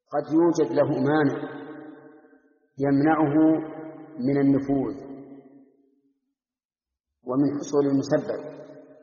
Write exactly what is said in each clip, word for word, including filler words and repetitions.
قد يوجد له مانع يمنعه من النفوذ ومن حصول المسبب،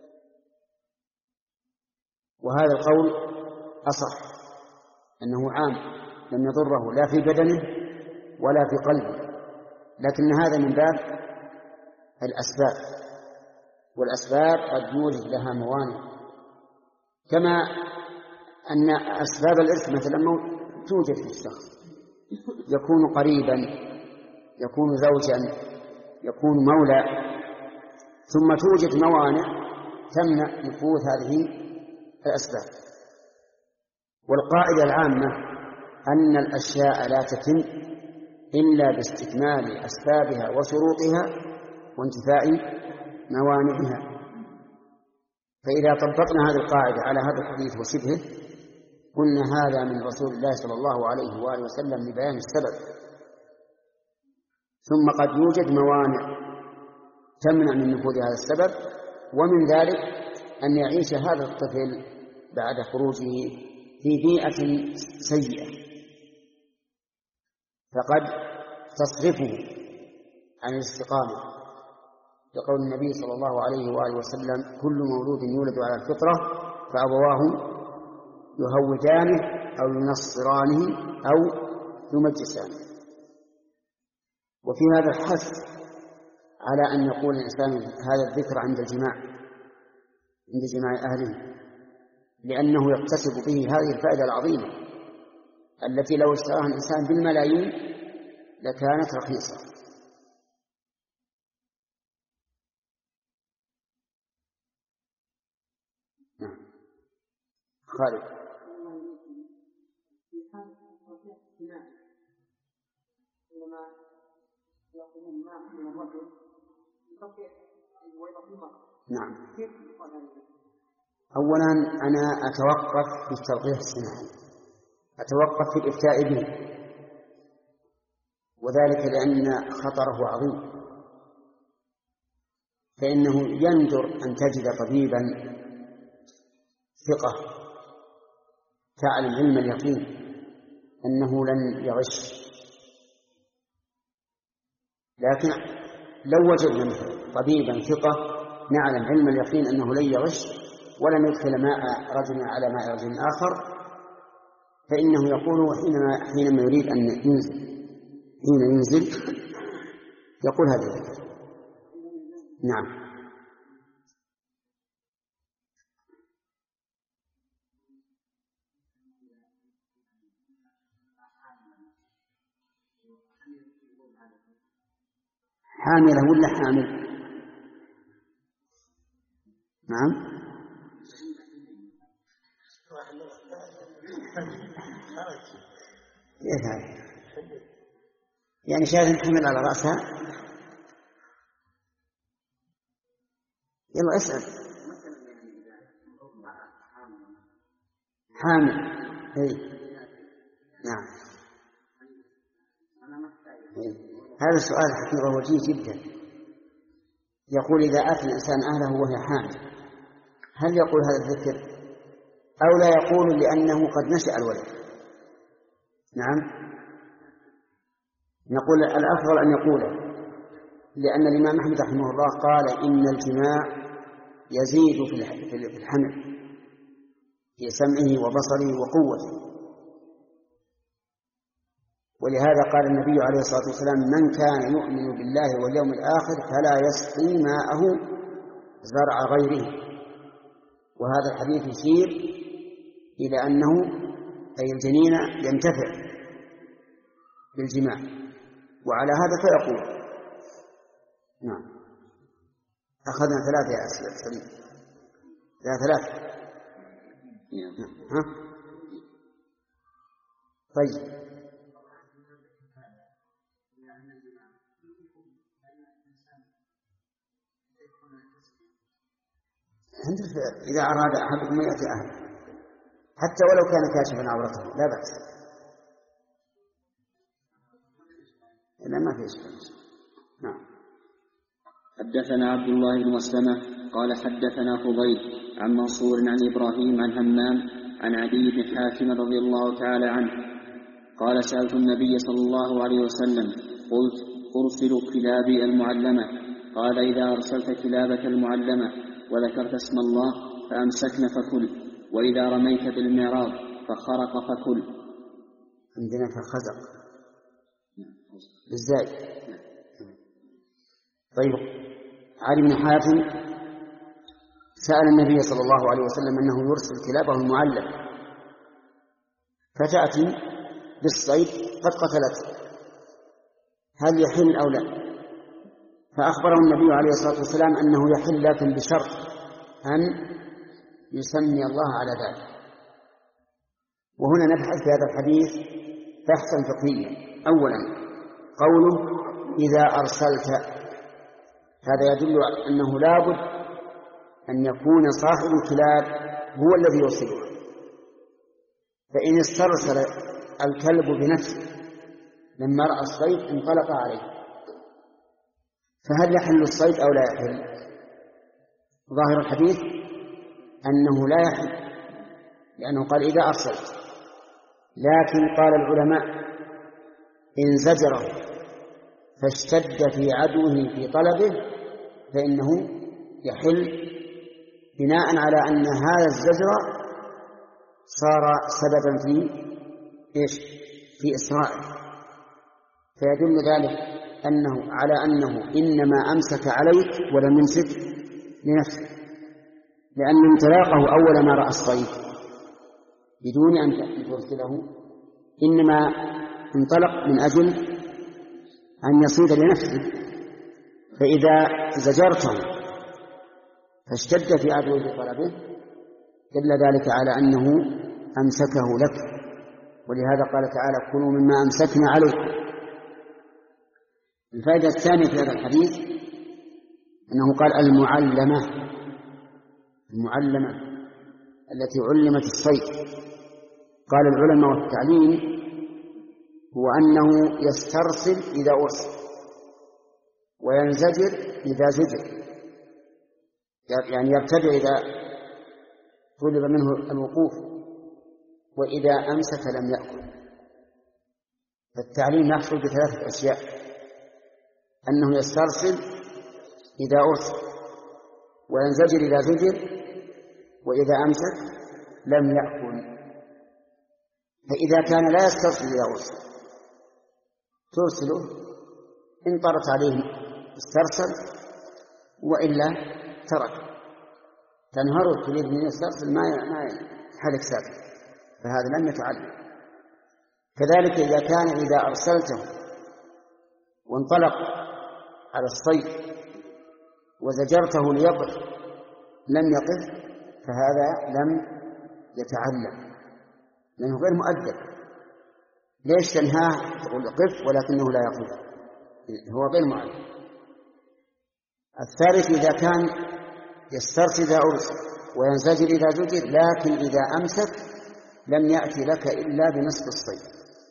وهذا القول أصح، أنه عام لم يضره لا في بدنه ولا في قلبه، لكن هذا من باب الأسباب، والأسباب قد يوجد لها موانع، كما أن أسباب الإرث مثلا توجد في الشخص، يكون قريبا، يكون زوجا، يكون مولى، ثم توجد موانع تمنع نفوذ هذه الأسباب. والقاعدة العامة أن الأشياء لا تتم إلا باستكمال أسبابها وشروطها وانتفاء موانعها. فإذا طبقنا هذه القاعدة على هذا الحديث وشبهه قلنا هذا من رسول الله صلى الله عليه وآله وسلم لبيان السبب. ثم قد يوجد موانع تمنع من نفوذ هذا السبب، ومن ذلك أن يعيش هذا الطفل بعد خروجه في بيئة سيئة فقد تصرفه عن الاستقامة، لقول النبي صلى الله عليه وآله وسلم: كل مولود يولد على الفطرة فأبواه يهودانه أو ينصرانه أو يمجسانه. وفي هذا الحث على أن يقول الإنسان هذا الذكر عند الجماع عند جماع أهله، لأنه يكتسب به هذه الفائدة العظيمة التي لو اشتراها الإنسان بالملايين لكانت رخيصة. نعم. خالد. نعم. أولا أنا أتوقف في التلقيح الصناعي، أتوقف في الإفتاء به، وذلك لأن خطره عظيم، فإنه يندر أن تجد طبيبا ثقة تعلم علم اليقين أنه لن يغش. لكن لو وجدنا مثلا طبيبا ثقة نعلم علم اليقين أنه لن يغش ولن يدخل ماء رجل على ماء رجل آخر، فإنه يقول حينما, حينما يريد أن ينزل حين ينزل يقول هذا الذكر. نعم. حاملة ولا حامل؟ نعم. يعني شاهد حمل على رأسها. يلا اسأل. حامل. اي نعم. إيه. هذا السؤال حقيقة وجيه جدا. يقول إذا أتى الإنسان أهله وهي حامل هل يقول هذا الذكر أو لا يقول لأنه قد نشأ الولد؟ نعم. نقول الأفضل أن يقوله، لأن الإمام أحمد رحمه الله قال إن الجماع يزيد في الحمل في سمعه وبصره وقوته، ولهذا قال النبي عليه الصلاة والسلام: من كان يؤمن بالله واليوم الآخر فلا يسقي ماءه زرع غيره. وهذا الحديث يشير إلى أنه أي الجنين ينتفع بالجماع، وعلى هذا فيقول. نعم. أخذنا ثلاثة يا أسئلة. لا ثلاثة. ها؟ طيب. إذا أراد أحدكم أن يأتي أهله حتى ولو كان كاشفا عورته لا بأس، إلا ما في إشكال. نعم. حدثنا عبد الله بن مسلمة قال حدثنا فضيل عن منصور عن إبراهيم عن همام عن عدي بن حاتم رضي الله تعالى عنه قال سألت النبي صلى الله عليه وسلم قلت أرسل كلابي المعلمة؟ قال إذا أرسلت كلابك المعلمة وذكرت اسم الله فأمسكن فكل، وإذا رميت بالمعراض فخرق فكل. عندنا فخزق بالزاي. طيب، علي بن حاتم سأل النبي صلى الله عليه وسلم أنه يرسل كلابه المعلم فتأتي بالصيد قد قتلت، هل يحل أو لا؟ فأخبره النبي عليه الصلاة والسلام أنه يحل، لكن بشرط أن يسمي الله على ذلك. وهنا نبحث في هذا الحديث بحثا فقهيا. أولا، قوله إذا أرسلت، هذا يدل أنه لابد أن يكون صاحب الكلاب هو الذي يرسلها، فإن استرسل الكلب بنفسه لما رأى الصيد انطلق عليه، فهل يحل الصيد أو لا يحل؟ ظاهر الحديث أنه لا يحل، لأنه قال إذا أرسلت. لكن قال العلماء إن زجره فاشتد في عدوه في طلبه فإنه يحل، بناء على أن هذا الزجر صار سببا في إيش؟ في إسرائه، فيدل ذلك أنه على أنه إنما أمسك عليك ولم يمسك لنفسه، لأن انطلاقه أول ما رأى الصيد بدون أن ترسله إنما انطلق من أجل أن يصيد لنفسه، فإذا زجرته فاشتد في عدوه في طلبه دل ذلك على أنه أمسكه لك، ولهذا قال تعالى كلوا مما أمسكنا عليكم. الفائدة الثانية في هذا الحديث أنه قال المعلمة، المعلمة التي علمت الصيد. قال العلماء والتعليم هو أنه يسترسل إذا أرسل وينزجر إذا زجر، يعني يرتدع إذا طلب منه الوقوف، وإذا أمسك لم يأكل. فالتعليم يحصل بثلاثة أشياء: أنه يسترسل إذا أرسل، وينزجر إذا زجر، وإذا أمسك لم يأكل. فإذا كان لا يسترسل إذا أرسل ترسله، إن طرت عليه استرسل، وإلا ترك. تنهره تريد من يسترسل ما يحلك ساكت، فهذا لم يتعلم. كذلك إذا كان إذا أرسلته وانطلق على الصيد وزجرته ليقف لم يقف، فهذا لم يتعلم لأنه غير مؤدب. ليش تنهاه تقول قف ولكنه لا يقف؟ هو غير مؤدب. الثالث إذا كان يسترسل إذا أرسل وينزجر إذا زجر، لكن إذا أمسك لم يأتي لك إلا بنصف الصيد،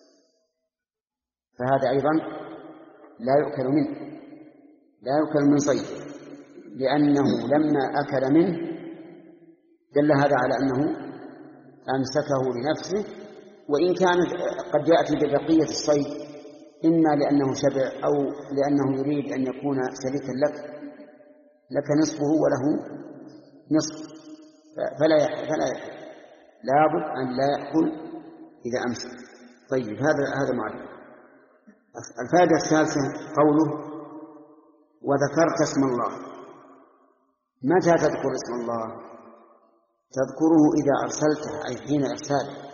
فهذا أيضا لا يؤكل منه، لا يؤكل من صيد، لأنه لما أكل منه دل هذا على أنه أمسكه لنفسه، وإن كان قد يأتي ببقية الصيد إما لأنه شبع أو لأنه يريد أن يكون شريكا لك لك نصفه وله نصف، فلا يحل فلا يحل لابد أن لا يأكل إذا أمسك. طيب، هذا هذا معلم. الفائدة الثالثة قوله وذكرت اسم الله. متى تذكر اسم الله؟ تذكره إذا أرسلته، أي حين إرساله،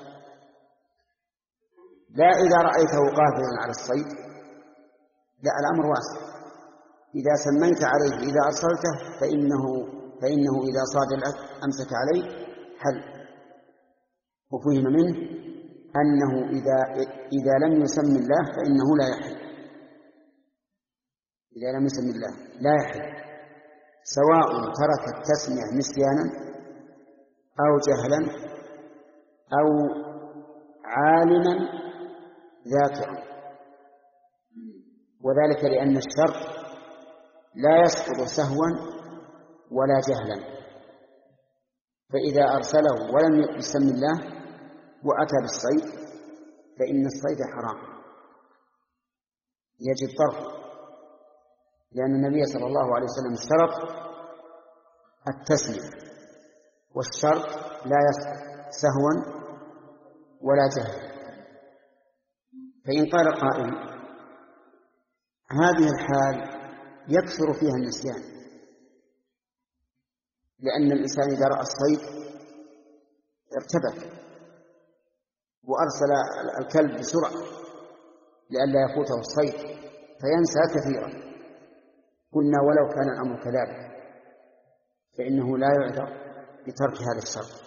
لا إذا رأيته قافلا على الصيد، لا، الأمر واسع. إذا سميت عليه إذا أرسلته فإنه, فإنه إذا صاد الأكل أمسك عليه حل. وفهم منه أنه إذا, إذا لم يسم الله فإنه لا يحل، إذا لم يسم الله لا يحل، سواء ترك التسمية نسيانا أو جهلا أو عالما ذاكرا، وذلك لأن الشرط لا يسقط سهوا ولا جهلا. فإذا أرسله ولم يسم الله وأتى بالصيد فإن الصيد حرام يجب طرحه، لأن النبي صلى الله عليه وسلم اشترط التسليم، والشرط لا يسقط سهوا ولا جهلا. فإن قال قائل هذه الحال يكثر فيها النسيان، لأن الإنسان إذا رأى الصيد ارتبك وأرسل الكلب بسرعة لئلا يفوته الصيد فينسى كثيرا. قلنا ولو كان الأمر كذلك فإنه لا يعذر بترك هذا الشرط.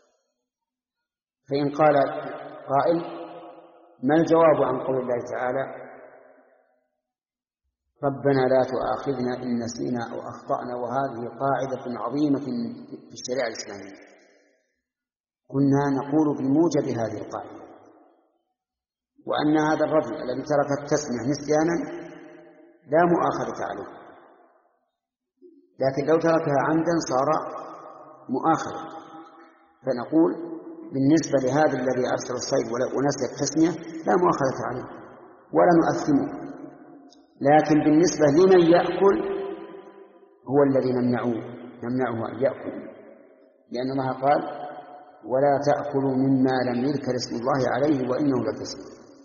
فإن قال قائل ما الجواب عن قول الله تعالى ربنا لا تؤاخذنا إن نسينا أو أخطأنا، وهذه قاعدة عظيمة في الشريعة الإسلامية؟ كنا نقول بموجب هذه القاعدة، وأن هذا الرجل الذي ترك التسمية نسيانا لا مؤاخذة عليه، لكن لو تركها عمدا صار مؤاخذة. فنقول بالنسبة لهذا الذي أرسل الصيد ونسي التسمية لا مؤاخذة عليه ولا نؤثمه، لكن بالنسبة لمن يأكل هو الذي نمنعه نمنعه أن يأكل، لأن الله قال ولا تأكلوا مما لم يذكر اسم الله عليه وإنه لفسق.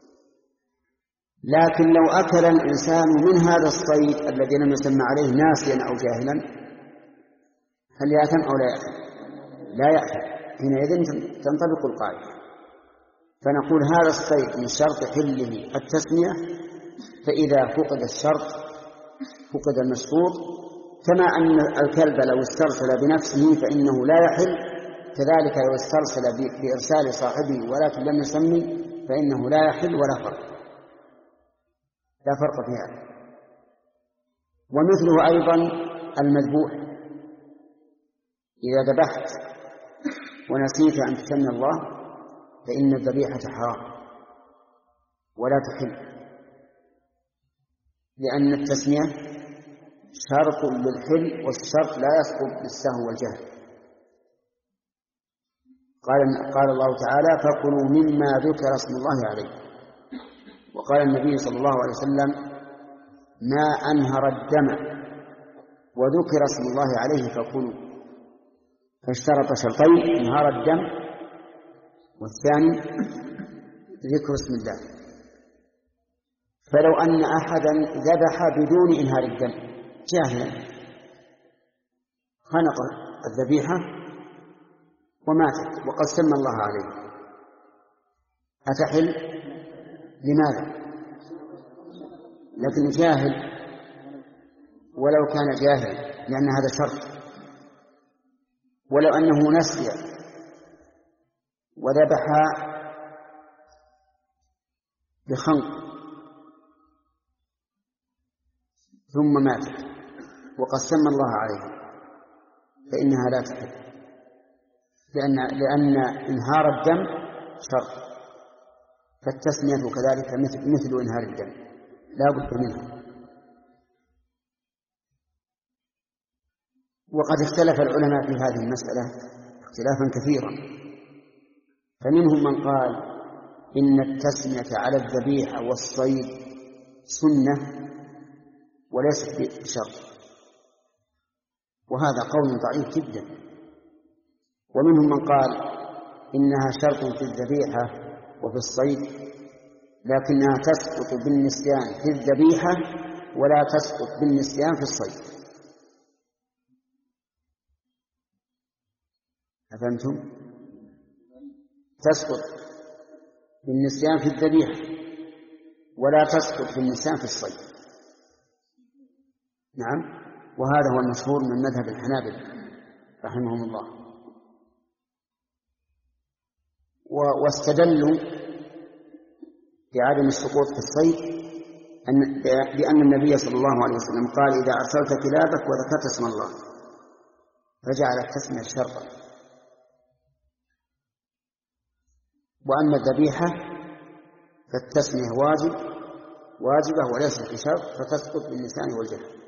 لكن لو أكل الإنسان من هذا الصيد الذي لم يسمى عليه ناسيا أو جاهلا هل يأثم أو لا يأثم؟ لا يأثم. حينئذ تنطبق القاعدة. فنقول هذا الصيد من شرط حله التسمية، فإذا فقد الشرط فقد المشروط، كما أن الكلب لو استرسل بنفسه فإنه لا يحل، كذلك لو استرسل بإرسال صاحبه ولكن لم يسمي فإنه لا يحل ولا فرق لا فرق في هذا. ومثله أيضا المذبوح، إذا ذبحت ونسيت أن تسمي الله فإن الذبيحة حرام ولا تحل، لأن التسمية شرط للحل، والشرط لا يسقط بالسهو والجهل. قال قال الله تعالى فكلوا مما ذكر اسم الله عليه. وقال النبي صلى الله عليه وسلم ما أنهر الدم وذكر اسم الله عليه فكلوا، فاشترط شرطين: انهار الدم، والثاني ذكر اسم الله. فلو أن أحدا ذبح بدون إنهار الدم جاهلا خنق الذبيحة وماتت وقد سمى الله عليه أتحل؟ لماذا؟ لكن جاهل، ولو كان جاهل لأن هذا شرط. ولو أنه نسي وذبح بخنق ثم ماتت وقد سمى الله عليه فإنها لا تحل، لأن, لأن إنهار الدم شرط، فالتسمية كذلك مثل, مثل إنهار الدم لا بد منها. وقد اختلف العلماء في هذه المسألة اختلافا كثيرا، فمنهم من قال إن التسمية على الذبيحة والصيد سنة وليست بشرط، وهذا قول ضعيف جدا. ومنهم من قال إنها شرط في الذبيحة وفي الصيد، لكنها تسقط بالنسيان في الذبيحة ولا تسقط بالنسيان في الصيد. أفهمتم؟ تسقط بالنسيان في الذبيحة ولا تسقط بالنسيان في الصيد. نعم، وهذا هو المشهور من مذهب الحنابلة رحمهم الله. واستدلوا بعدم السقوط في الصيد أن بأن النبي صلى الله عليه وسلم قال إذا أرسلت كلابك وذكرت اسم الله، فجعل التسمية شرطا. وأما الذبيحة فالتسمية واجب واجبة وليست بشرط، فتسقط باللسان والجهل.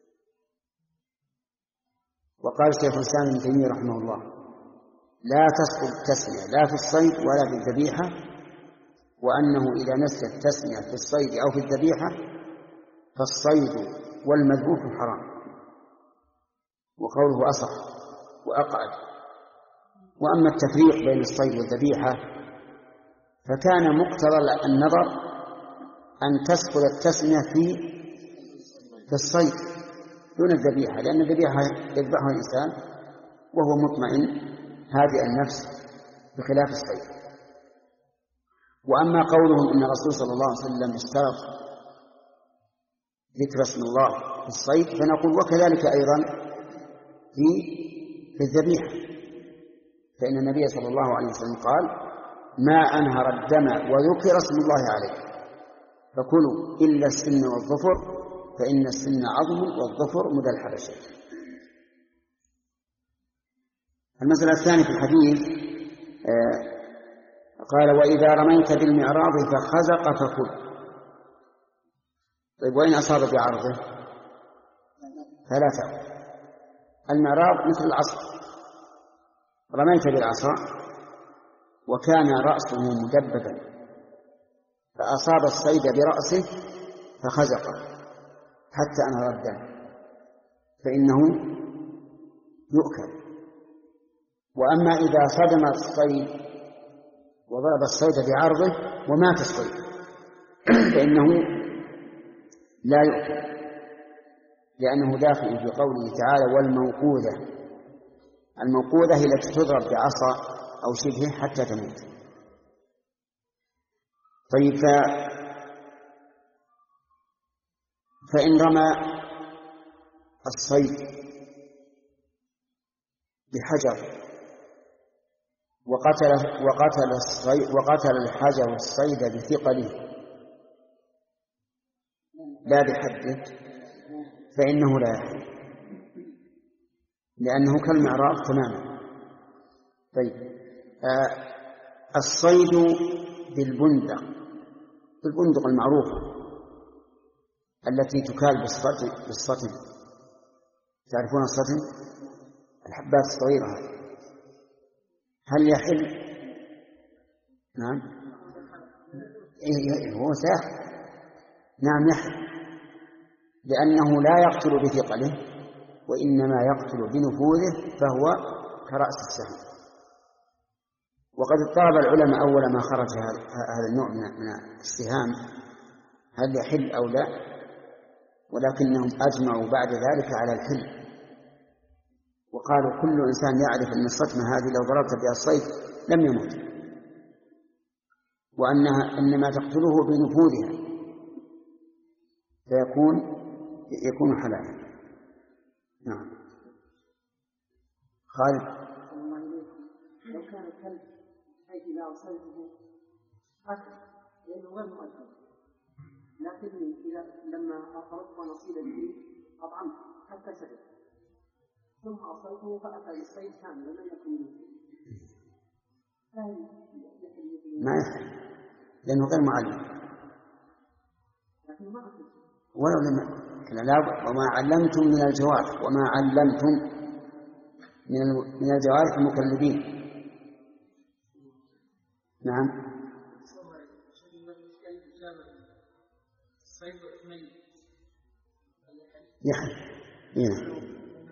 وقال شيخ الإسلام ابن تيمية رحمه الله لا تسقط التسمية لا في الصيد ولا في الذبيحة وأنه إذا نسي التسمية في الصيد أو في الذبيحة فالصيد والمذبوح حرام، وقوله أصح وأقعد. وأما التفريق بين الصيد والذبيحة فكان مقتضى النظر أن تسقط التسمية في في الصيد دون الذبيحة، لأن الذبيحة يذبحها الإنسان وهو مطمئن هادئ النفس بخلاف الصيد. وأما قولهم إن الرسول صلى الله عليه وسلم اشترط ذكر اسم الله في الصيد فنقول وكذلك أيضا في في الذبيحة، فإن النبي صلى الله عليه وسلم قال: ما أنهر الدم وذكر اسم الله عليه فكلوا إلا السن والظفر فإن السن عظم والظفر مدى الحبشة. المسألة الثانية في الحديث آه قال: وإذا رميت بالمعراض فخزق فكل. طيب وإن أصاب بعرضه فلا تأكل. المعراض مثل العصا، رميت بالعصا وكان رأسه مدببا فأصاب الصيد برأسه فخزقه حتى أنهر الدم فإنه يؤكل. وأما إذا صدم الصيد وضرب الصيد بعرضه ومات الصيد فإنه لا يؤكل، لأنه داخل في قوله تعالى: والموقوذة. الموقوذة هي التي تضرب بعصا أو شبهه حتى تموت. طيب ف... فإن رمى الصيد بحجر وقتل وقتل الصيد وقتل الحجر الصيد بثقله لا بحده فإنه لا يحل، لأنه كالمعراض تماما. طيب آه الصيد بالبندق، بالبندق المعروفة التي تكال بالسطن بالسطن تعرفون السطن؟ الحبات الصغيرة، هل يحل؟ نعم إيه هو ساخن، نعم يحل، لأنه لا يقتل بثقله وإنما يقتل بنفوذه فهو كرأس السهم. وقد اضطرب العلماء أول ما خرج هذا النوع من السهام هل يحل أو لا، ولكنهم أجمعوا بعد ذلك على الحل، وقالوا كل إنسان يعرف أن الصدمة هذه لو ضربت بها الصيد لم يموت، وأنها إنما تقتله بنفوذها فيكون يكون حلالا. نعم. خالد. لو كان الكلب حيث إذا أرسلته أكل لأنه غير مؤكل، لكني إذا لما أردت نصيب به أطعمت حتى شرب ثم أرسلته فأتى بالصيد كاملا لم يكن ما يحل لأنه غير معلم ولو لم لا. وما علمتم من الجوارح وما علمتم من الجوارح المكلبين. نعم. يحل هنا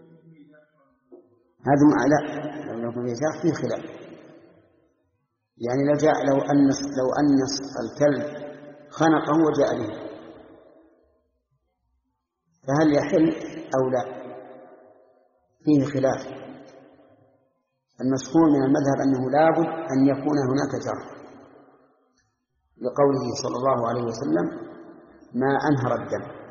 هذا لا لو في شاف فيه خلاف، يعني لو جاء لو أنس لو أنس الكلب خنقه وجاء به فهل يحل أو لا؟ فيه خلاف. المشهور من المذهب أنه لابد أن يكون هناك جرح لقوله صلى الله عليه وسلم: ما أنهر الدم.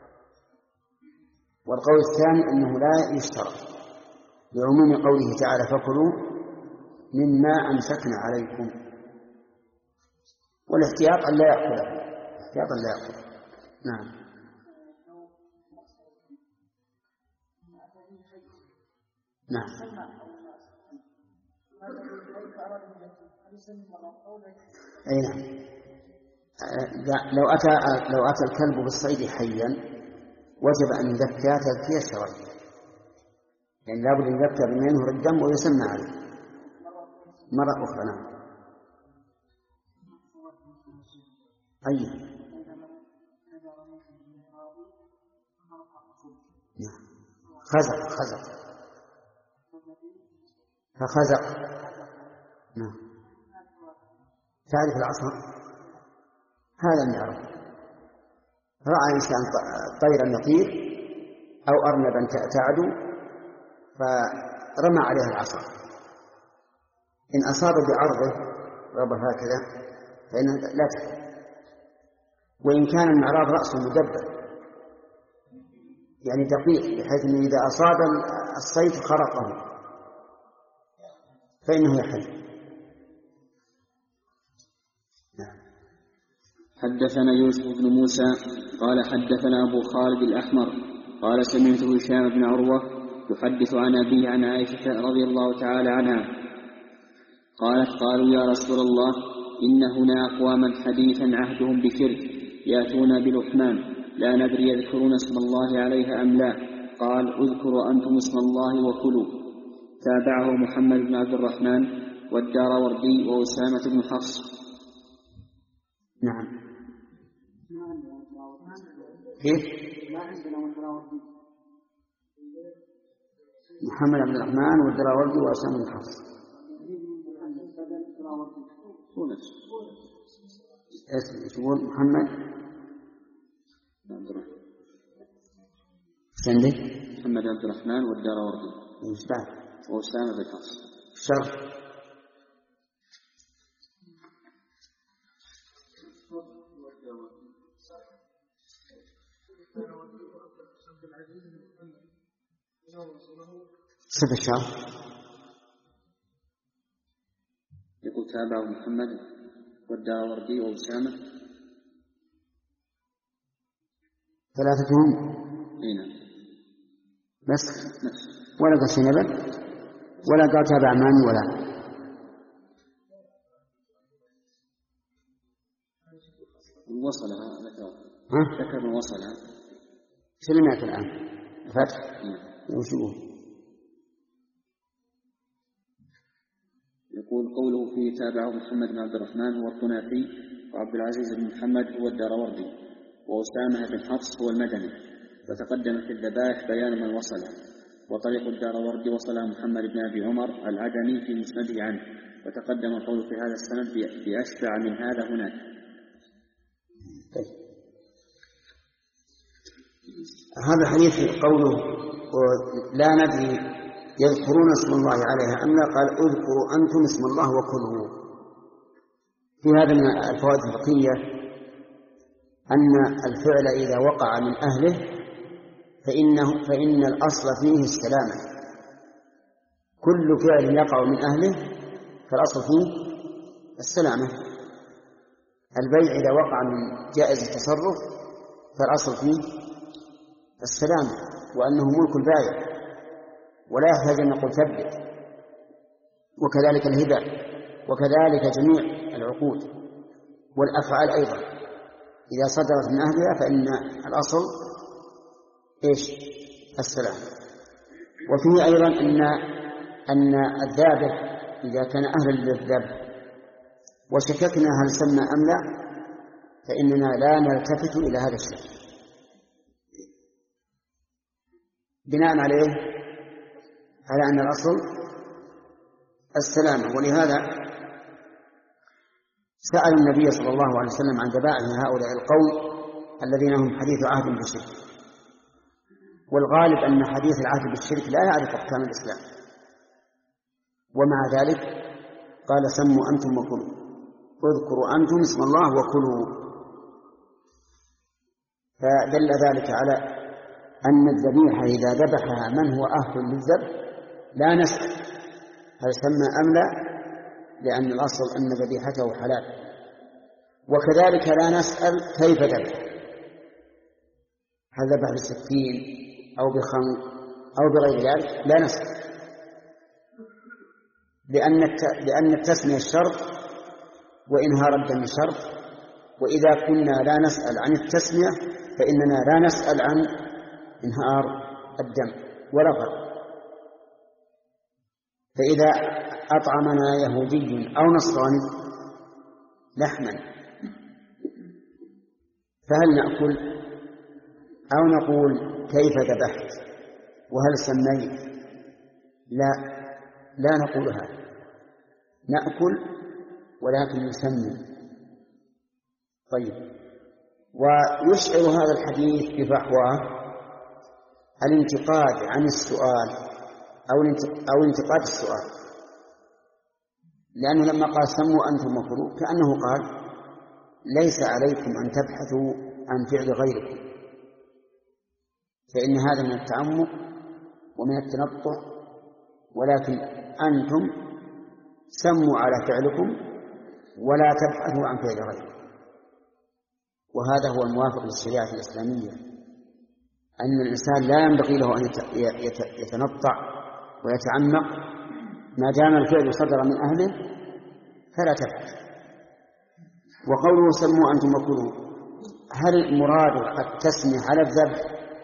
والقول الثاني أنه لا يشترط لعموم قوله تعالى: فكلوا مما أمسكنا عليكم. والاحتياط أن لا يأكله، احتياط أن لا يأكله. نعم. نعم. أي نعم. لو أتى لو أتى الكلب بالصيد حيا وجب أن يذكى تذكية شرعية، يعني لابد أن يذكى بما ينهر الدم ويسمى عليه مرة أخرى. نعم. أي خزق خزق فخزق. نعم. تعرف العصا؟ هذا اللي يعرف. رأى إنسان طيرا يطير أو أرنبا تعدو فرمى عليها العصا، إن أصاب بعرضه ربه هكذا فإنها لا تحل. وإن كان المعراض رأسه مدبر يعني دقيق بحيث أنه إذا أصاب الصيد خرقه فإنه يحل. حدثنا يوسف بن موسى قال حدثنا أبو خالد الأحمر قال سمعت هشام بن عروة يحدث عن أبيه عن عائشة رضي الله تعالى عنها قالت قالوا يا رسول الله إن هنا أقواما حديثا عهدهم بشرك يأتون بلحمان لا ندري يذكرون اسم الله عليها أم لا. قال اذكروا أنتم اسم الله وكلوا. تابعه محمد بن عبد الرحمن والداروردي وأسامة بن حفص. نعم. كيف؟ محمد بن الرحمن والدراوردي وأسامة بن حفص. اسم يقول محمد سندي محمد عبد الرحمن والداروردي وأسامة بن حفص. شر صف الشهر. يقول تابعه محمد والداروردي وأسامة ثلاثتهم. هنا بس ولا قال سنبل ولا قال تابع ماني ولا وصلها ذكر وصلها سلمات الآن الفتح وشوه. يقول قوله فيه تابعه محمد بن عبد الرحمن هو الطنافي وعبد العزيز بن محمد هو الداروردي وأسامة بن حفص هو المدني. وتقدم في الذبائح بيان من وصله. وطريق الداروردي وصلها محمد بن أبي عمر العدني في مسنده عنه. وتقدم القول في هذا السند بأشبع من هذا هناك. هذا الحديث قوله لا ندري يذكرون اسم الله عليها أم لا قال اذكروا أنتم اسم الله وكلوا. في هذا من الفوائد الفقهية أن الفعل إذا وقع من أهله فإنه فإن الأصل فيه السلامة. كل فعل يقع من أهله فالأصل فيه السلامة. البيع إذا وقع من جائز التصرف فالأصل فيه السلامة وأنه ملك البائع ولا يحتاج أن نقول ثبت. وكذلك الهبة وكذلك جميع العقود والأفعال أيضا إذا صدرت من أهلها فإن الأصل إيش؟ السلام. وفيه أيضا أن أن الذابح إذا كان أهلا للذبح وشككنا هل سمى أم لا فإننا لا نلتفت إلى هذا الشيء بناء عليه على أن الأصل السلامة. ولهذا سأل النبي صلى الله عليه وسلم عن ذبائح هؤلاء القوم الذين هم حديث عهد بالشرك. والغالب أن حديث العهد بالشرك لا يعرف أحكام الإسلام ومع ذلك قال سموا أنتم وكلوا اذكروا أنتم اسم الله وكلوا. فدل ذلك على أن الذبيحة إذا ذبحها من هو أهل للذبح لا نسأل هل سمى أم لا لأن الأصل أن ذبيحته حلال. وكذلك لا نسأل كيف ذبح هل ذبح بالسكين أو بخنق أو بغير ذلك لا نسأل لأن لأن التسمية الشرط وإنهار الدم شرط. وإذا كنا لا نسأل عن التسمية فإننا لا نسأل عن انهار الدم ولا غير. فإذا أطعمنا يهودي أو نصراني لحما فهل نأكل أو نقول كيف ذبحت وهل سميت؟ لا لا نقول هذا، نأكل ولكن نسمي. طيب، ويشعر هذا الحديث بفحواه الانتقاد عن السؤال أو انتقاد السؤال، لأنه لما قال سموا أنتم وكلوا كأنه قال ليس عليكم أن تبحثوا عن فعل غيركم، فإن هذا من التعمق ومن التنطع، ولكن أنتم سموا على فعلكم ولا تبحثوا عن فعل غيركم. وهذا هو الموافق للشريعة الإسلامية، أن الإنسان لا ينبغي له أن يتنطع ويتعمق، ما دام الفعل صدر من أهله فلا تبحث. وقوله سموا أنتم وكلوا، هل المراد التسمية على الذبح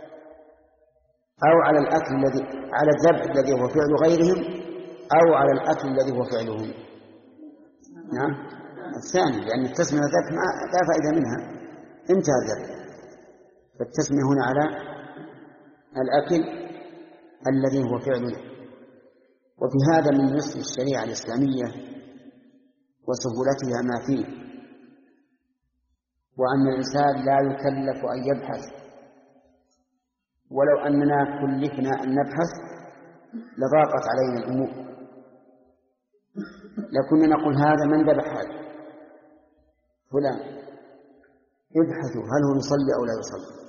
أو على الأكل الذي على الذبح الذي هو فعل غيرهم أو على الأكل الذي هو فعلهم؟ نعم الثاني، لأن التسمية ذبح لا فائدة منها، انتهى الذبح، فالتسمية هنا على الأكل الذي هو فعله. وفي هذا من يسر الشريعة الإسلامية وسهولتها ما فيه، وأن الإنسان لا يكلف أن يبحث، ولو أننا كلفنا أن نبحث لضاقت علينا الأمور، لكنا نقول هذا من ذبح هذا فلان، ابحثوا هل هو يصلي أو لا يصلي،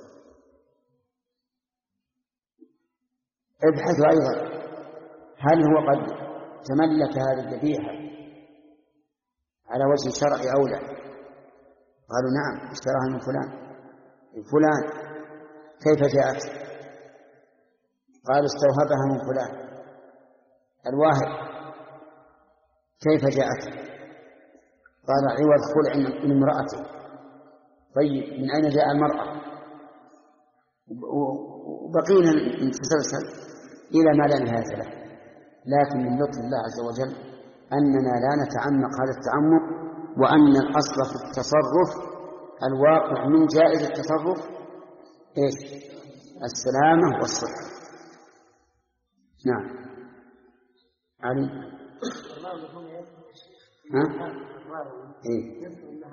ابحثوا أيضا هل هو قد تملك هذه الذبيحة على وجه شرعي أو لا. قالوا نعم اشتراها من فلان. فلان كيف جاءت؟ قالوا استوهبها من فلان. الواهب كيف جاءت؟ قال عوض خلع من امرأته. طيب من أين جاء المرأة؟ وبقينا نتسلسل إلى ما لا نهاية له. لكن من لطف الله عز وجل أننا لا نتعمق هذا التعمق، وأن الأصل في التصرف الواقع من جائز التصرف إيش؟ السلامة والصحة. نعم علي. ها؟ إيه؟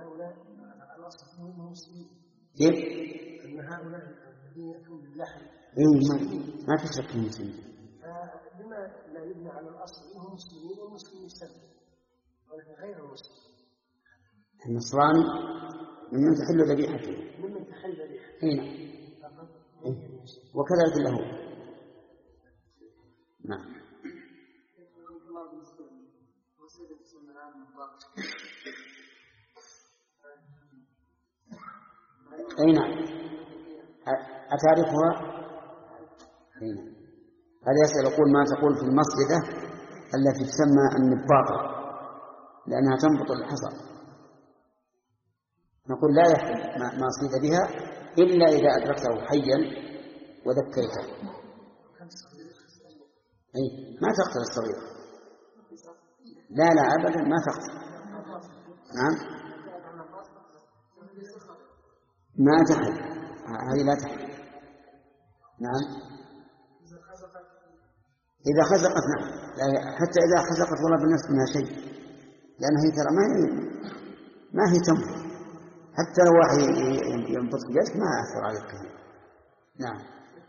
كيف؟ أن هؤلاء الذين يأتون باللحم إيه ما في شك في المسلمين. لما لا يبنى على الأصل إنهم مسلمين والمسلمين يسلم ولكن غير المسلم النصراني ممن تحل ذبيحته ممن تحل ذبيحته هنا إيه؟ وكذلك له. نعم. أي نعم. أتعرفها؟ أي نعم. هذا يسأل يقول ما تقول في المصيدة التي تسمى النباطة لأنها تنبط الحصى. نقول لا يحل ما صيد بها إلا إذا أدركته حيا وذكيته. أي ما تقتل الصغير. لا لا أبدا ما تقتل. نعم ما تحل، هذه لا تحل. نعم إذا خزقت نعم، حتى إذا خزقت والله بالنسبة منها شيء، لأنها هي ترى ما هي ما هي تنفع، حتى لو واحد ينبط في جسد ما أثر على الكلام. نعم.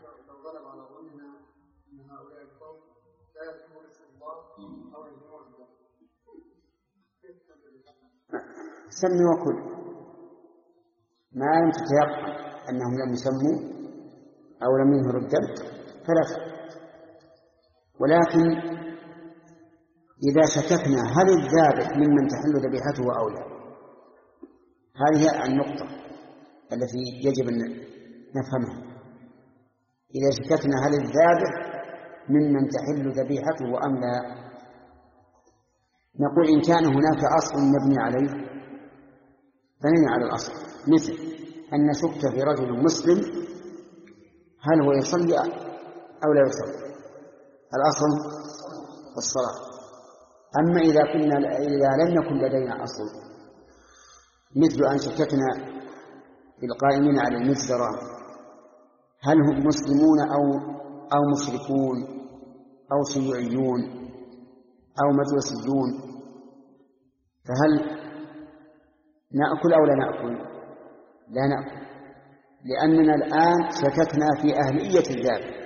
سمي وكل ما لم تتيقن أنهم لم يسموا أو لم ينهروا الدم فلا شك. ولكن إذا شككنا هل الذابح ممن تحل ذبيحته أو لا، هذه النقطة التي يجب أن نفهمها. إذا شككنا هل الذابح ممن تحل ذبيحته أم لا، نقول إن كان هناك أصل مبني عليه فنبني على الأصل، مثل أن نشك في رجل مسلم هل هو يصلي أو لا يصلي، الأصل الصلاة. أما إذا كنا إذا لم يكن لدينا أصل مثل أن شككنا في القائمين على المجزرة هل هم مسلمون أو أو مشركون أو شيوعيون أو مجوسيون، فهل نأكل أو لا نأكل؟ لا نأكل، لأننا الآن شككنا في أهلية ذلك،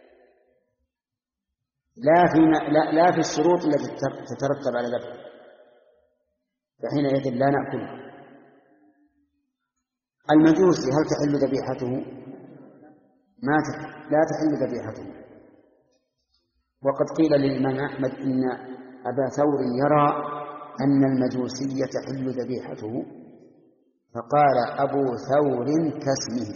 لا في لا, لا في الشروط التي تترتب على ذلك، فحينئذ لا نأكل. المجوسي هل تحل ذبيحته؟ ما تحل، لا تحل ذبيحته. وقد قيل للإمام أحمد إن أبا ثور يرى أن المجوسي تحل ذبيحته، فقال أبو ثور كاسمه.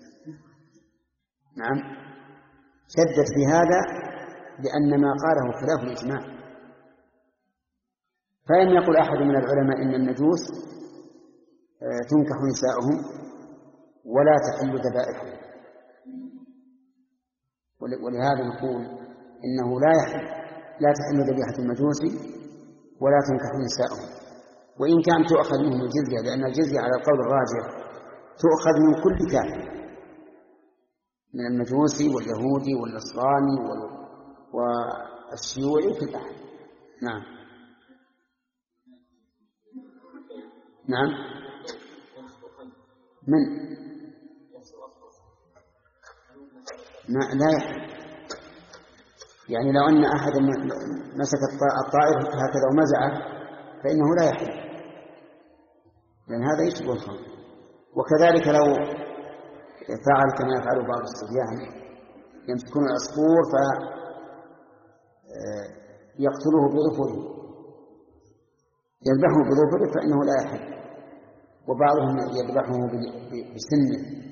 نعم، شدد في هذا لأن ما قاله خلاف الإجماع. فلم يقل أحد من العلماء إن المجوس تنكح نساؤهم ولا تحل ذبائحهم، ولهذا نقول إنه لا يحل لا تحل ذبيحة المجوسي ولا تنكح نساؤهم، وإن كان تؤخذ منهم الجزية، لأن الجزية على القول الراجح تؤخذ من كل كافر، من المجوسي واليهودي والنصراني والشيوعي في الأحد. نعم نعم من ما لا يحل. يعني لو أن أحد مسك الطائر هكذا ومزعه فإنه لا يحل، لأن هذا يشبه الخمر. وكذلك لو فعل كما يفعل بعض الصبيان يمسكون العصفور فيقتلوه بظفره، يذبحه بظفره فإنه لا يحل، وبعضهم يذبحه بسنه.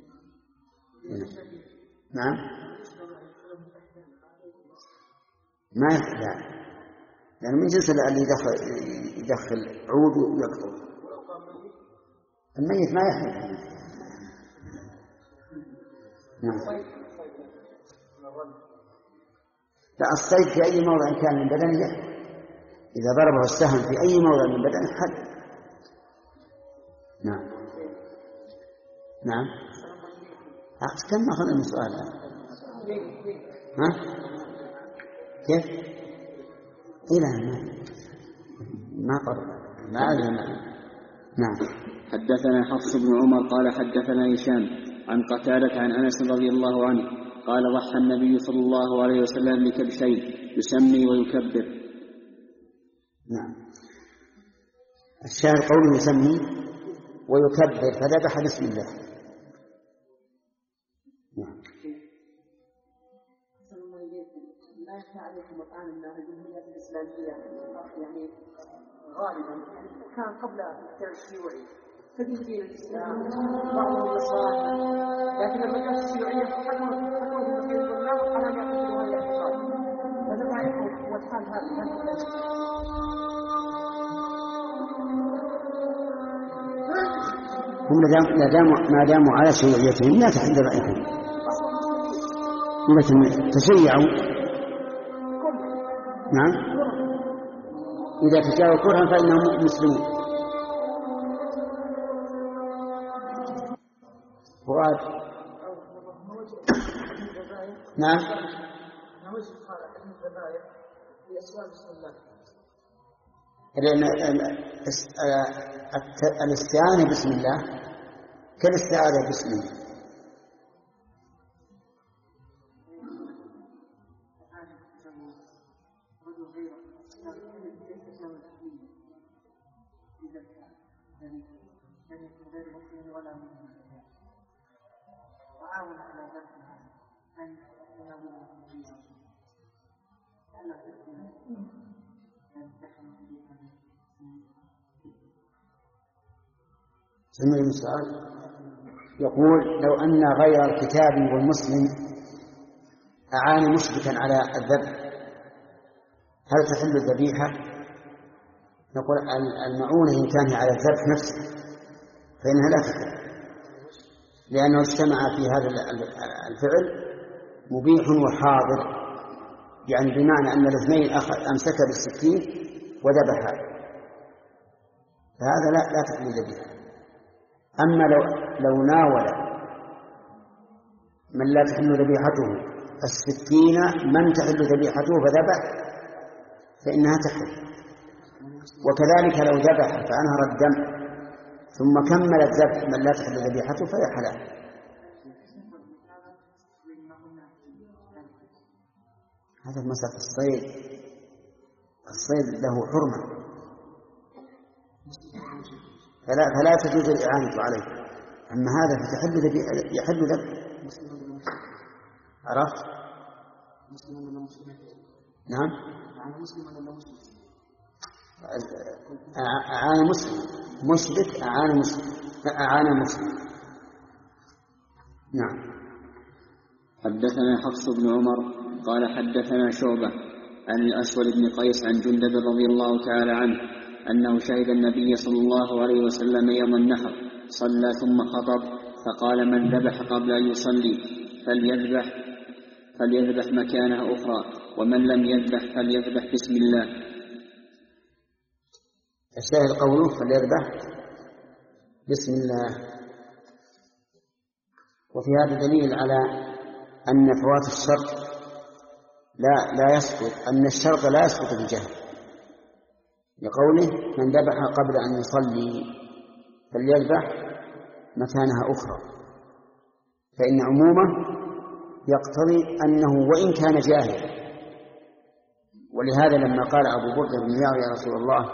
نعم ما يحل، لأنه من جنس اللي يدخل, يدخل عود ويقتل. الميت ما يحل. نعم. لا، الصيد في أي موضع كان من بدنه يحل، إذا ضربه السهم في أي موضع من بدنه حل. نعم نعم. كم أخذنا من سؤال؟ ها كيف؟ إلى ما ما قرر ما أعلم. نعم. حدثنا حفص بن عمر قال حدثنا هشام عن قتادة عن أنس رضي الله عنه قال ضحى النبي صلى الله عليه وسلم لكبشين يسمي ويكبر. نعم. الشاهد قوله يسمي ويكبر فذبح بسم الله. نعم. لا يخفى عليكم الآن أن الجمهورية الإسلامية يعني غالبا كان قبل الاختيار الشيوعي تدين دين الإسلام بعضهم نصارى، لكن لما جاءت الشيوعية حكموا حكموا بالمسير والنار على ما يعتبرون الاعتقاد. هذا ما يكون هو الحال هذا. هم ما داموا على شيوعيتهم لا تحل رأيهم، لكن تشيعوا. نعم. إذا تجاوزوا كرها فإنهم مسلمون. فؤاد. نعم. لأن الاستعانة بسم الله كالاستعاذة بسم الله. سمع المسأل يقول لو أن غير الكتاب والمسلم أعان مشركا على الذبح هل تحل الذبيحة؟ نقول المعونة إن كان على الذبح نفسه فإنها لا تحل، لأنه اجتمع في هذا الفعل مبيح وحاضر، يعني بمعنى أن الاثنين أمسك بالسكين وذبحا، فهذا لا لا تحل ذبيحة. أما لو لو ناول من لا تحل ذبيحته السكين من تحل ذبيحته فذبح فإنها تحل. وكذلك لو ذبح فأنهر الدم ثم كمل الذبح من لا تحل ذبيحته فهي حلال. هذا مسألة الصيد، الصيد له حرمة فلا, فلا تجوز الإعانة عليه. أما هذا فتحل ذبيحة يحل ذبح. عرفت؟ نعم. أعان مسلم، مشرك أعان مسلم، أعان مسلم. نعم. حدثنا حفص بن عمر قال حدثنا شعبة عن الأسود بن قيس عن جندب رضي الله تعالى عنه أنه شهد النبي صلى الله عليه وسلم يوم النحر صلى ثم خطب فقال من ذبح قبل أن يصلي فليذبح فليذبح مكانه أخرى ومن لم يذبح فليذبح بسم الله. الشاهد قوله فليذبح بسم الله. وفي هذا دليل على أن فوات الشرط لا لا يسقط، أن الشرط لا يسقط بالجهل، لقوله من ذبح قبل أن يصلي فليذبح مكانها أخرى، فإن عمومه يقتضي أنه وإن كان جاهلا. ولهذا لما قال أبو بكر بن يعوى يا رسول الله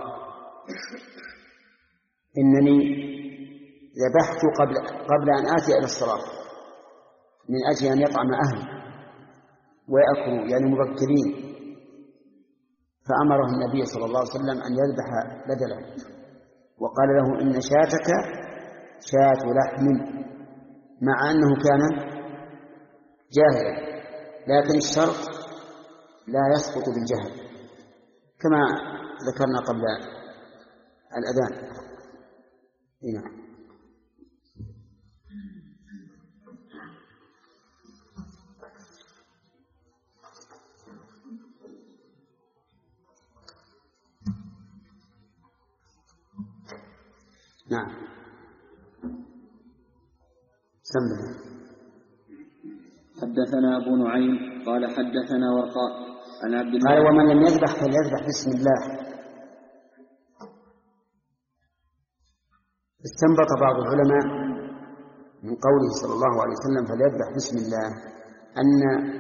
إنني ذبحت قبل, قبل أن آتي إلى الصلاة من أجل أن يطعم أهلي ويأكلوا يعني مبكرين، فأمره النبي صلى الله عليه وسلم أن يذبح بدله، وقال له إن شاتك شاة لحم، مع أنه كان جاهلا، لكن الشرط لا يسقط بالجهل كما ذكرنا قبل الأذان. نعم. نعم. سمع. حدثنا أبو نعيم قال حدثنا ورقاء عن عبد الله قال ومن لم يذبح فليذبح بسم الله. استنبط بعض العلماء من قوله صلى الله عليه وسلم فليذبح بسم الله أن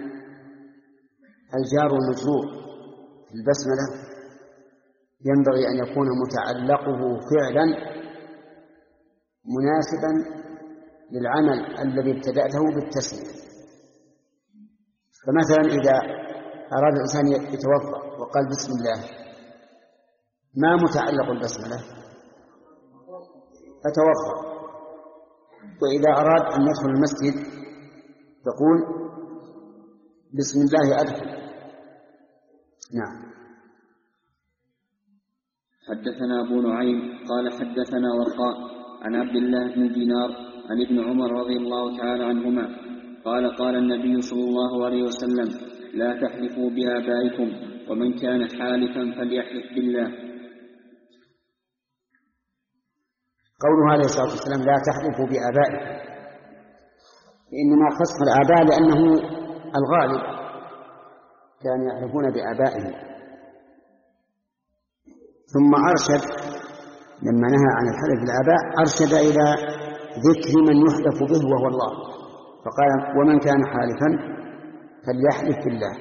الجار والمجرور في البسملة ينبغي أن يكون متعلقه فعلا مناسبا للعمل الذي ابتدأته بالتسمية. فمثلا إذا أراد الإنسان يتوضأ وقال بسم الله، ما متعلق البسملة؟ فتوضأ. وإذا أراد أن يدخل المسجد يقول بسم الله أدخل. نعم. حدثنا أبو نعيم قال حدثنا ورقاء عن عبد الله بن دينار عن ابن عمر رضي الله تعالى عنهما قال قال النبي صلى الله عليه وسلم لا تحلفوا بآبائكم ومن كان حالفا فليحلف بالله. قوله عليه الصلاة والسلام لا تحلفوا بآبائكم إنما خص الآباء لأنه الغالب كانوا يحلفون بآبائهم، ثم أرشد لما نهى عن الحلف بالآباء أرشد إلى ذكر من يحلف به وهو الله، فقال ومن كان حالفا فليحلف بالله،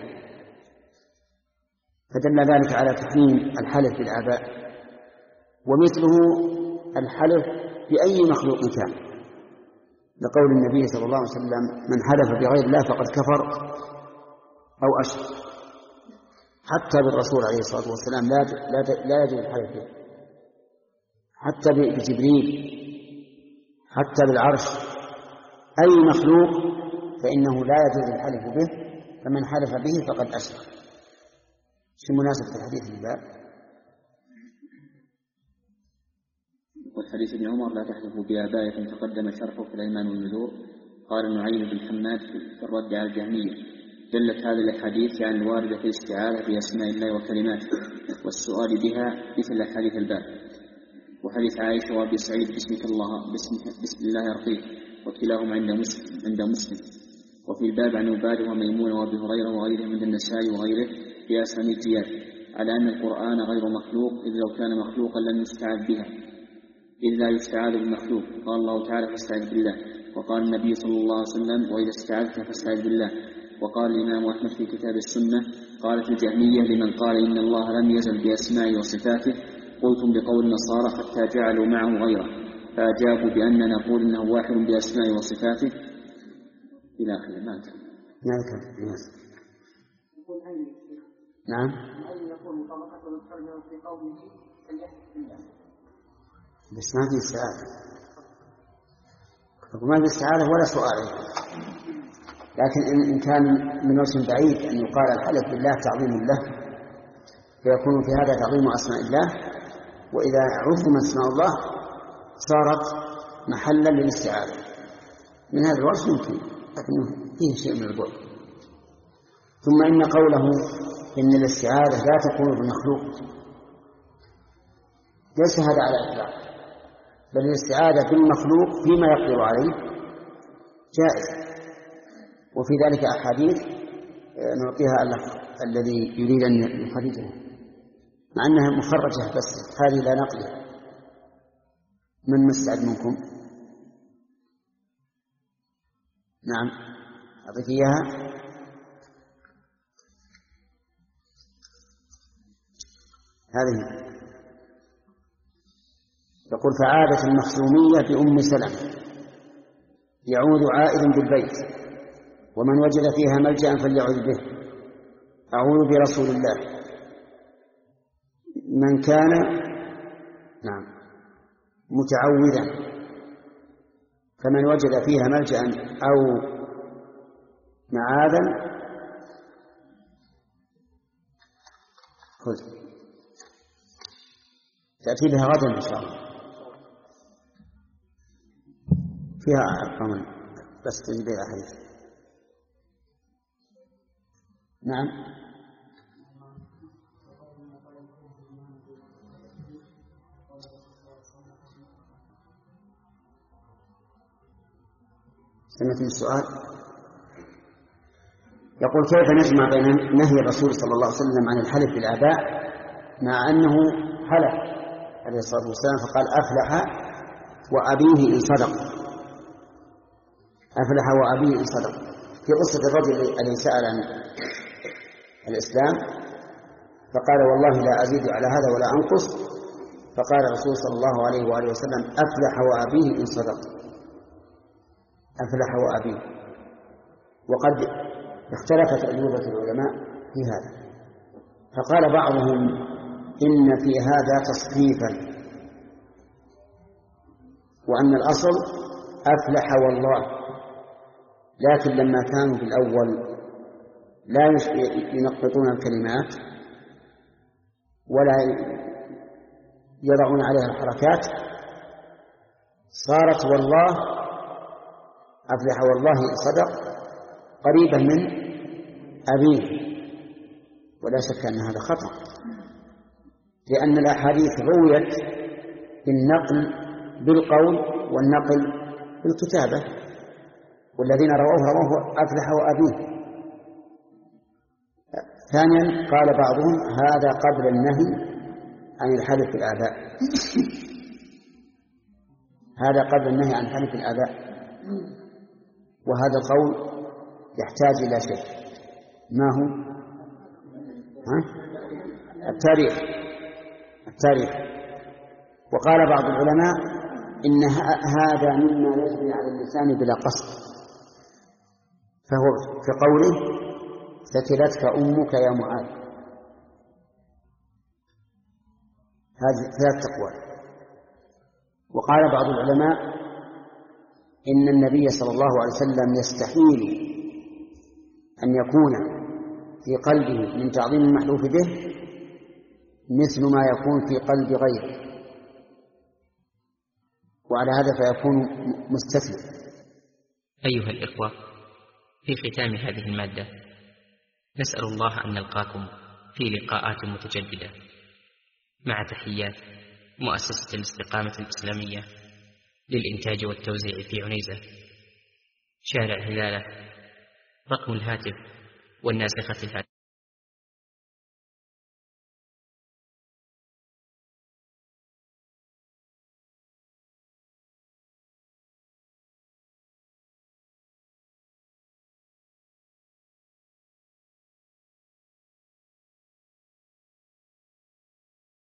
فدل ذلك على تحريم الحلف بالآباء. ومثله الحلف بأي مخلوق كان، لقول النبي صلى الله عليه وسلم من حلف بغير الله فقد كفر أو أشرك. حتى بالرسول عليه الصلاة والسلام لا لا يجوز الحلف به، حتى بجبريل، حتى بالعرش، أي مخلوق فإنه لا يجوز الحلف به، فمن حلف به فقد أشرك. شو مناسبة الحديث للباب؟ والحديث ابن عمر لا تحلفوا بآبائكم تقدم شرحه في الأيمان والنذور. قال نعيم بن حماد في الرد على الجهمية دلت هذه الأحاديث عن الواردة في الاستعاذة بأسماء الله وكلماته والسؤال بها مثل أحاديث الباب. وحديث عائشة وأبي سعيد بسمك الله بسم, بسم الله يرقيك، وكلاهما عند مسلم عند مسلم. وفي الباب عن عبادة وميمونة وأبي هريرة وغيرهم من النسائي وغيره في أسانيد زيادة على أن القرآن غير مخلوق، إذ لو كان مخلوقا لم يستعاذ بها، إذ لا يستعاذ بالمخلوق. قال الله تعالى فاستعذ بالله، وقال النبي صلى الله عليه وسلم وإذا استعذت فاستعذ بالله. وقال الإمام أحمد في كتاب السنة قالت الجهمية لمن قال إن الله لم يزل بأسمائه وصفاته قلتم بقول النصارى حتى جعلوا معه غيره، فأجابوا بأننا نقول إنه واحد بأسمائه وصفاته إلى آخره. ما أكثر. ما أكثر. نعم. بس ما في استعاذة، ما في استعاذة ولا سؤال. لكن إن كان من وجه بعيد أن يقال الحلف بالله تعظيم له، فيكون في هذا تعظيم أسماء الله، وإذا عظم أسماء الله صارت محلا للاستعاذة. من هذا الوجه يمكن، لكنه فيه شيء من البعد. ثم إن قوله إن الاستعاذة لا تكون بالمخلوق ليس هذا على إطلاق، بل الاستعاذة بالمخلوق فيما يقدر عليه جائز، وفي ذلك أحاديث نعطيها الذي يريد أن يخرجها، مع أنها مخرجة بس هذه لا نقلها. من مستعد منكم؟ نعم أعطيك إياها. هذه يقول فعادت المخزومية بأم سلمة يعود عائد بالبيت، ومن وجد فيها ملجأ فليعوذ به، أعوذ برسول الله. من كان نعم متعوذا، فمن وجد فيها ملجأ أو معاذا خذ. تأتي بها غدا إن شاء الله، فيها أرقام بس تجيب الأحاديث. نعم. سمعتم السؤال؟ يقول كيف نجمع بين نهي الرسول صلى الله عليه وسلم عن الحلف بالآباء مع أنه حلف عليه الصلاة والسلام فقال أفلح وأبيه إن صدق، أفلح وأبيه إن صدق، في قصة الرجل الذي سأل عن الإسلام فقال والله لا أزيد على هذا ولا أنقص، فقال الرسول صلى الله عليه وآله وسلم أفلح وأبيه إن صدق، أفلح وأبيه. وقد اختلفت أجوبة العلماء في هذا، فقال بعضهم إن في هذا تصريفا، وأن الأصل أفلح والله، لكن لما كانوا في الأول لا ينقطون الكلمات ولا يضعون عليها الحركات صارت والله أفلح والله صدق قريبا من أبيه، ولا شك أن هذا خطأ، لأن الأحاديث رويت بالنقل بالقول والنقل بالكتابة، والذين رووه رووه أفلح وأبيه. ثانيا قال بعضهم هذا قبل النهي عن الحلف بالآباء، هذا قبل النهي عن الحلف بالآباء، وهذا القول يحتاج إلى شيء، ما هو؟ ها؟ التاريخ التاريخ وقال بعض العلماء إن هذا مما يجري على اللسان بلا قصد، فهو في قوله ثكلتك أمك يا معاذ، هذه ثلاث تقوى. وقال بعض العلماء إن النبي صلى الله عليه وسلم يستحيل أن يكون في قلبه من تعظيم المحلوف به مثل ما يكون في قلب غيره، وعلى هذا فيكون مستثنى. أيها الإخوة، في ختام هذه المادة نسأل الله أن نلقاكم في لقاءات متجددة، مع تحيات مؤسسة الاستقامة الإسلامية للإنتاج والتوزيع في عنيزة، شارع هلالة، رقم الهاتف والناسخة الهاتف